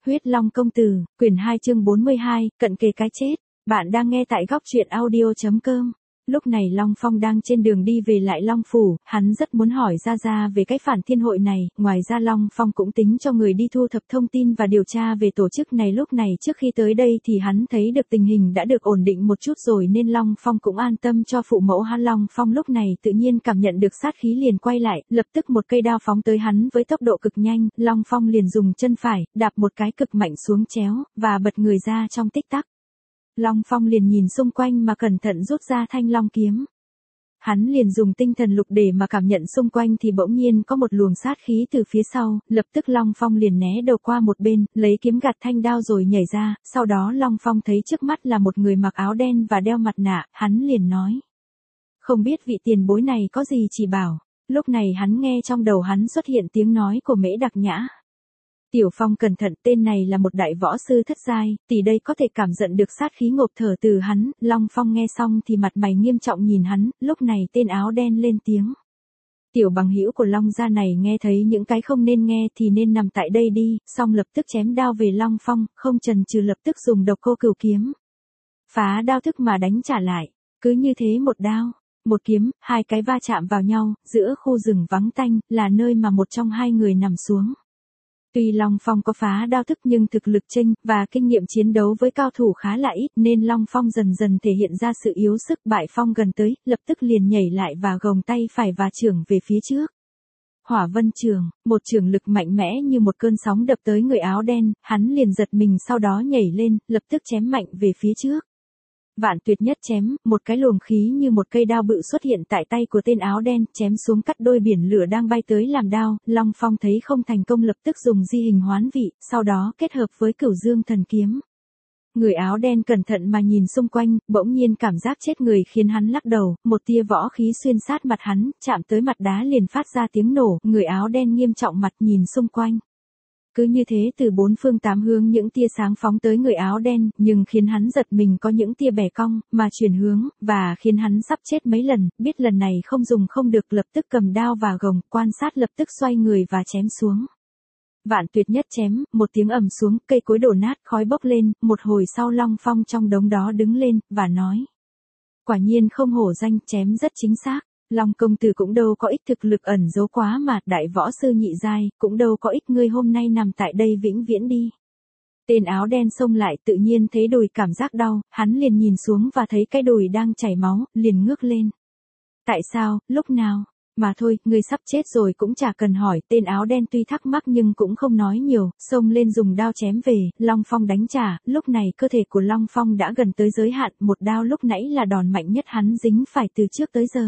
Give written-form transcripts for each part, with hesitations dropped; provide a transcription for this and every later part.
Huyết Long công tử, quyển 2 chương 42, cận kề cái chết. Bạn đang nghe tại góc truyện audio.com. Lúc này Long Phong đang trên đường đi về lại Long Phủ, hắn rất muốn hỏi Ra về cái phản thiên hội này, ngoài ra Long Phong cũng tính cho người đi thu thập thông tin và điều tra về tổ chức này. Lúc này trước khi tới đây thì hắn thấy được tình hình đã được ổn định một chút rồi nên Long Phong cũng an tâm cho phụ mẫu hắn. Long Phong lúc này tự nhiên cảm nhận được sát khí liền quay lại, lập tức một cây đao phóng tới hắn với tốc độ cực nhanh, Long Phong liền dùng chân phải, đạp một cái cực mạnh xuống chéo, và bật người ra trong tích tắc. Long Phong liền nhìn xung quanh mà cẩn thận rút ra thanh long kiếm. Hắn liền dùng tinh thần lục để mà cảm nhận xung quanh thì bỗng nhiên có một luồng sát khí từ phía sau, lập tức Long Phong liền né đầu qua một bên, lấy kiếm gạt thanh đao rồi nhảy ra, sau đó Long Phong thấy trước mắt là một người mặc áo đen và đeo mặt nạ, hắn liền nói. Không biết vị tiền bối này có gì chỉ bảo, lúc này hắn nghe trong đầu hắn xuất hiện tiếng nói của Mễ Đặc Nhã. Tiểu Phong cẩn thận, tên này là một đại võ sư thất giai, tỷ đây có thể cảm nhận được sát khí ngộp thở từ hắn. Long Phong nghe xong thì mặt mày nghiêm trọng nhìn hắn, lúc này tên áo đen lên tiếng. Tiểu bằng hữu của Long gia này nghe thấy những cái không nên nghe thì nên nằm tại đây đi, xong lập tức chém đao về Long Phong, không chần chừ lập tức dùng độc cô cửu kiếm. Phá đao thức mà đánh trả lại, cứ như thế một đao, một kiếm, hai cái va chạm vào nhau, giữa khu rừng vắng tanh, là nơi mà một trong hai người nằm xuống. Tuy Long Phong có phá đao thức nhưng thực lực chênh và kinh nghiệm chiến đấu với cao thủ khá là ít nên Long Phong dần dần thể hiện ra sự yếu sức. Bại Phong gần tới, lập tức liền nhảy lại và gồng tay phải và chưởng về phía trước. Hỏa Vân Chưởng, một chưởng lực mạnh mẽ như một cơn sóng đập tới người áo đen, hắn liền giật mình sau đó nhảy lên, lập tức chém mạnh về phía trước. Vạn Tuyệt Nhất chém, một cái luồng khí như một cây đao bự xuất hiện tại tay của tên áo đen, chém xuống cắt đôi biển lửa đang bay tới làm đao. Long Phong thấy không thành công lập tức dùng di hình hoán vị, sau đó kết hợp với Cửu Dương Thần Kiếm. Người áo đen cẩn thận mà nhìn xung quanh, bỗng nhiên cảm giác chết người khiến hắn lắc đầu, một tia võ khí xuyên sát mặt hắn, chạm tới mặt đá liền phát ra tiếng nổ, người áo đen nghiêm trọng mặt nhìn xung quanh. Cứ như thế từ bốn phương tám hướng những tia sáng phóng tới người áo đen, nhưng khiến hắn giật mình có những tia bẻ cong, mà chuyển hướng, và khiến hắn sắp chết mấy lần, biết lần này không dùng không được lập tức cầm đao và gồng, quan sát lập tức xoay người và chém xuống. Vạn Tuyệt Nhất chém, một tiếng ầm xuống, cây cối đổ nát, khói bốc lên, một hồi sau Long Phong trong đống đó đứng lên, và nói. Quả nhiên không hổ danh, chém rất chính xác. Long công tử cũng đâu có ít thực lực ẩn giấu quá mà, đại võ sư nhị giai, cũng đâu có ít ngươi hôm nay nằm tại đây vĩnh viễn đi. Tên áo đen xông lại tự nhiên thấy đùi cảm giác đau, hắn liền nhìn xuống và thấy cái đùi đang chảy máu, liền ngước lên. Tại sao, lúc nào? Mà thôi, ngươi sắp chết rồi cũng chả cần hỏi, tên áo đen tuy thắc mắc nhưng cũng không nói nhiều, xông lên dùng đao chém về, Long Phong đánh trả, lúc này cơ thể của Long Phong đã gần tới giới hạn, một đao lúc nãy là đòn mạnh nhất hắn dính phải từ trước tới giờ.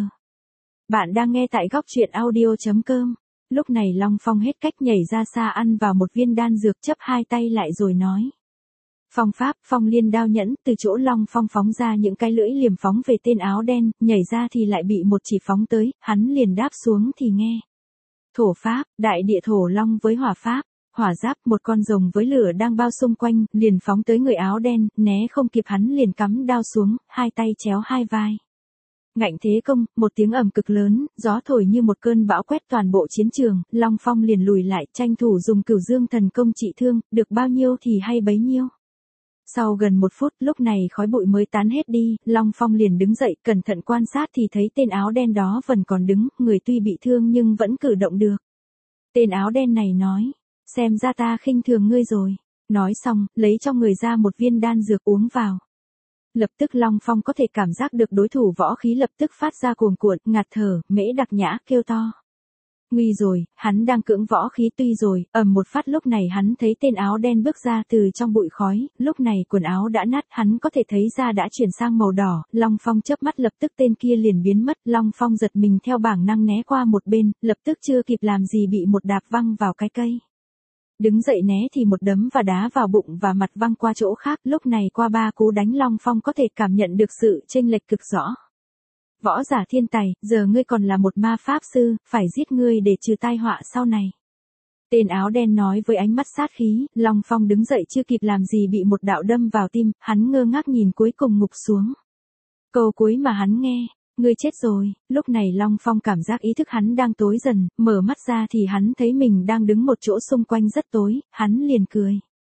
Bạn đang nghe tại góc truyện audio.com. Lúc này Long Phong hết cách nhảy ra xa ăn vào một viên đan dược chấp hai tay lại rồi nói. Phong pháp, phong liên đao nhẫn, từ chỗ Long Phong phóng ra những cái lưỡi liềm phóng về tên áo đen, nhảy ra thì lại bị một chỉ phóng tới, hắn liền đáp xuống thì nghe. Thổ pháp, đại địa thổ long với hỏa pháp. Hỏa giáp, một con rồng với lửa đang bao xung quanh, liền phóng tới người áo đen, né không kịp hắn liền cắm đao xuống, hai tay chéo hai vai. Ngạnh thế công, một tiếng ầm cực lớn, gió thổi như một cơn bão quét toàn bộ chiến trường, Long Phong liền lùi lại, tranh thủ dùng Cửu Dương Thần Công trị thương, được bao nhiêu thì hay bấy nhiêu. Sau gần một phút, lúc này khói bụi mới tán hết đi, Long Phong liền đứng dậy, cẩn thận quan sát thì thấy tên áo đen đó vẫn còn đứng, người tuy bị thương nhưng vẫn cử động được. Tên áo đen này nói, xem ra ta khinh thường ngươi rồi. Nói xong, lấy trong người ra một viên đan dược uống vào. Lập tức Long Phong có thể cảm giác được đối thủ võ khí lập tức phát ra cuồn cuộn, ngạt thở, Mễ Đặc Nhã kêu to. Nguy rồi, hắn đang cưỡng võ khí tuy rồi, một phát lúc này hắn thấy tên áo đen bước ra từ trong bụi khói, lúc này quần áo đã nát, hắn có thể thấy da đã chuyển sang màu đỏ, Long Phong chớp mắt lập tức tên kia liền biến mất, Long Phong giật mình theo bản năng né qua một bên, lập tức chưa kịp làm gì bị một đạp văng vào cái cây. Đứng dậy né thì một đấm và đá vào bụng và mặt văng qua chỗ khác, lúc này qua ba cú đánh Long Phong có thể cảm nhận được sự chênh lệch cực rõ. Võ giả thiên tài, giờ ngươi còn là một ma pháp sư, phải giết ngươi để trừ tai họa sau này. Tên áo đen nói với ánh mắt sát khí, Long Phong đứng dậy chưa kịp làm gì bị một đạo đâm vào tim, hắn ngơ ngác nhìn cuối cùng ngục xuống. Câu cuối mà hắn nghe, ngươi chết rồi, lúc này Long Phong cảm giác ý thức hắn đang tối dần, mở mắt ra thì hắn thấy mình đang đứng một chỗ xung quanh rất tối, hắn liền cười.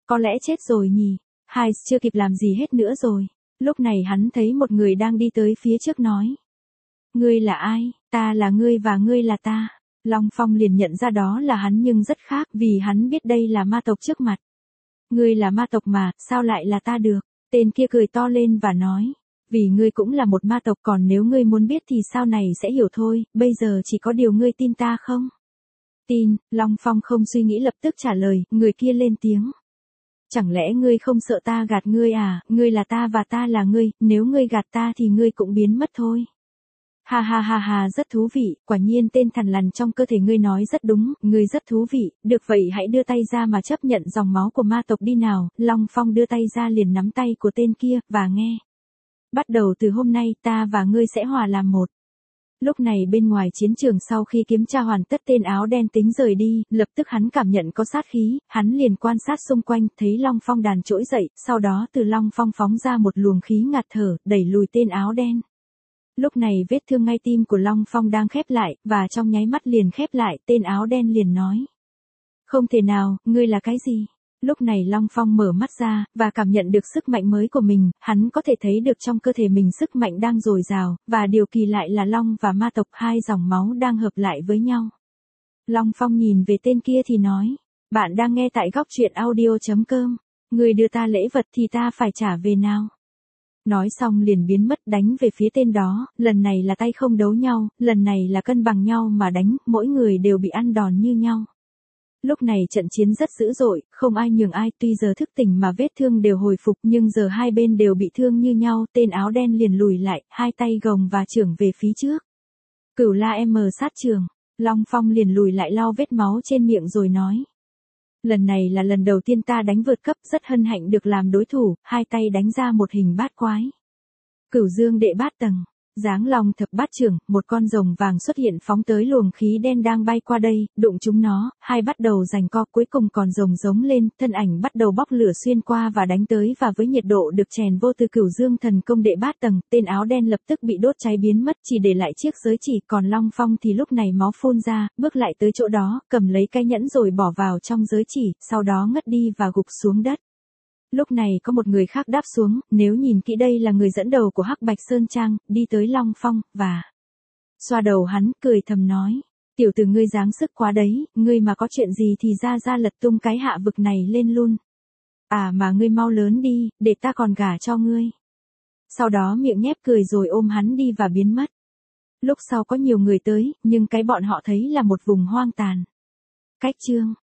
Có lẽ chết rồi nhỉ? Hai chưa kịp làm gì hết nữa rồi. Lúc này hắn thấy một người đang đi tới phía trước nói. Ngươi là ai? Ta là ngươi và ngươi là ta. Long Phong liền nhận ra đó là hắn nhưng rất khác vì hắn biết đây là ma tộc trước mặt. Ngươi là ma tộc mà, sao lại là ta được? Tên kia cười to lên và nói. Vì ngươi cũng là một ma tộc, còn nếu ngươi muốn biết thì sau này sẽ hiểu thôi, bây giờ chỉ có điều ngươi tin ta không? Tin. Long Phong không suy nghĩ lập tức trả lời, người kia lên tiếng. Chẳng lẽ ngươi không sợ ta gạt ngươi à, ngươi là ta và ta là ngươi, nếu ngươi gạt ta thì ngươi cũng biến mất thôi. Ha ha ha ha, rất thú vị, quả nhiên tên thằn lằn trong cơ thể ngươi nói rất đúng, ngươi rất thú vị, được vậy hãy đưa tay ra mà chấp nhận dòng máu của ma tộc đi nào. Long Phong đưa tay ra liền nắm tay của tên kia, và nghe. Bắt đầu từ hôm nay ta và ngươi sẽ hòa làm một. Lúc này bên ngoài chiến trường sau khi kiểm tra hoàn tất tên áo đen tính rời đi, lập tức hắn cảm nhận có sát khí, hắn liền quan sát xung quanh, thấy Long Phong đàn trỗi dậy, sau đó từ Long Phong phóng ra một luồng khí ngạt thở, đẩy lùi tên áo đen. Lúc này vết thương ngay tim của Long Phong đang khép lại, và trong nháy mắt liền khép lại, tên áo đen liền nói. Không thể nào, ngươi là cái gì? Lúc này Long Phong mở mắt ra, và cảm nhận được sức mạnh mới của mình, hắn có thể thấy được trong cơ thể mình sức mạnh đang dồi dào, và điều kỳ lại là Long và ma tộc hai dòng máu đang hợp lại với nhau. Long Phong nhìn về tên kia thì nói, bạn đang nghe tại góc truyện audio.com, người đưa ta lễ vật thì ta phải trả về nào. Nói xong liền biến mất đánh về phía tên đó, lần này là tay không đấu nhau, lần này là cân bằng nhau mà đánh, mỗi người đều bị ăn đòn như nhau. Lúc này trận chiến rất dữ dội, không ai nhường ai, tuy giờ thức tỉnh mà vết thương đều hồi phục nhưng giờ hai bên đều bị thương như nhau, tên áo đen liền lùi lại, hai tay gồng và chưởng về phía trước. Cửu La M sát trường, Long Phong liền lùi lại lau vết máu trên miệng rồi nói. Lần này là lần đầu tiên ta đánh vượt cấp, rất hân hạnh được làm đối thủ, hai tay đánh ra một hình bát quái. Cửu Dương đệ bát tầng. Giáng Long thập bát trưởng, một con rồng vàng xuất hiện phóng tới luồng khí đen đang bay qua đây, đụng chúng nó, hai bắt đầu giằng co, cuối cùng còn rồng giống lên, thân ảnh bắt đầu bốc lửa xuyên qua và đánh tới, và với nhiệt độ được chèn vô từ Cửu Dương thần công đệ bát tầng, tên áo đen lập tức bị đốt cháy biến mất, chỉ để lại chiếc giới chỉ, còn Long Phong thì lúc này máu phun ra, bước lại tới chỗ đó, cầm lấy cái nhẫn rồi bỏ vào trong giới chỉ, sau đó ngất đi và gục xuống đất. Lúc này có một người khác đáp xuống, nếu nhìn kỹ đây là người dẫn đầu của Hắc Bạch Sơn Trang, đi tới Long Phong, và xoa đầu hắn, cười thầm nói, tiểu tử ngươi dáng sức quá đấy, ngươi mà có chuyện gì thì ra lật tung cái hạ vực này lên luôn. À mà ngươi mau lớn đi, để ta còn gả cho ngươi. Sau đó miệng nhép cười rồi ôm hắn đi và biến mất. Lúc sau có nhiều người tới, nhưng cái bọn họ thấy là một vùng hoang tàn. Cách chương